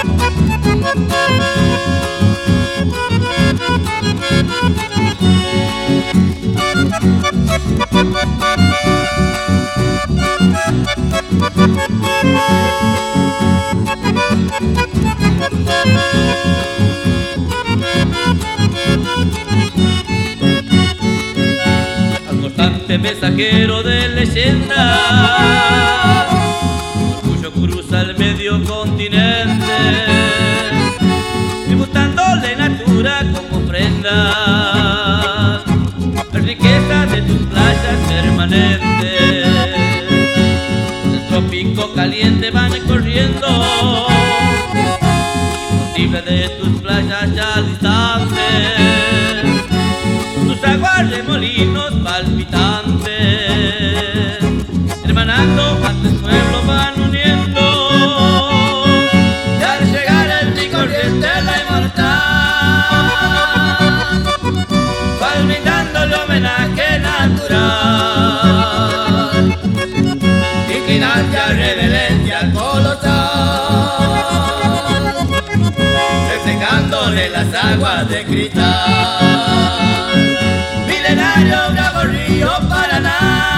Constante mensajero de leyenda, orgullo cruza el medio continente, tributándole natura como ofrenda, la riqueza de tus playas permanentes. El trópico caliente van corriendo, imposible de tus playas ya distantes, tus aguas remolinos palpitantes, hermanando cuantos pueblos van uniendo, y al llegar en mi corriente la inmortal, van brindándole homenaje natural, inclinante a reverencia colosal, reflejándole las aguas de cristal. Milenario bravo río Paraná,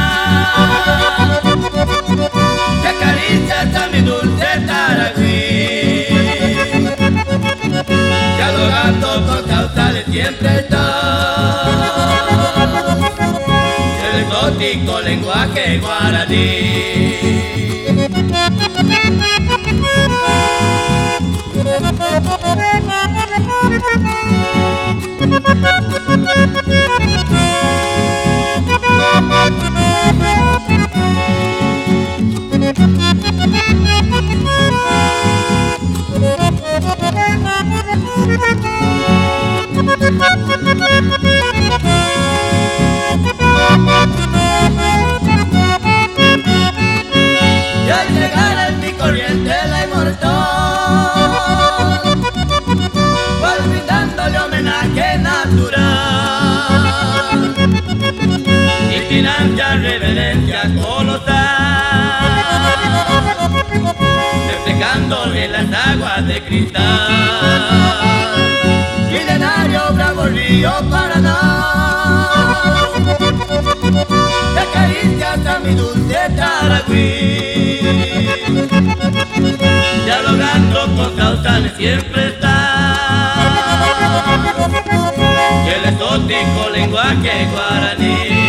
que acaricia hasta mi dulce Tarahui, dialogando con causales siempre está el exótico lenguaje guaraní. Y al llegar en mi corriente la inmortal, voy brindándole homenaje natural, inclinante a reverencia colosal, reflejándole las aguas de cristal. Milenario bravo río Paraná, que acaricia hasta mi dulce Tarahui, dialogando con causales siempre está y el exótico lenguaje guaraní.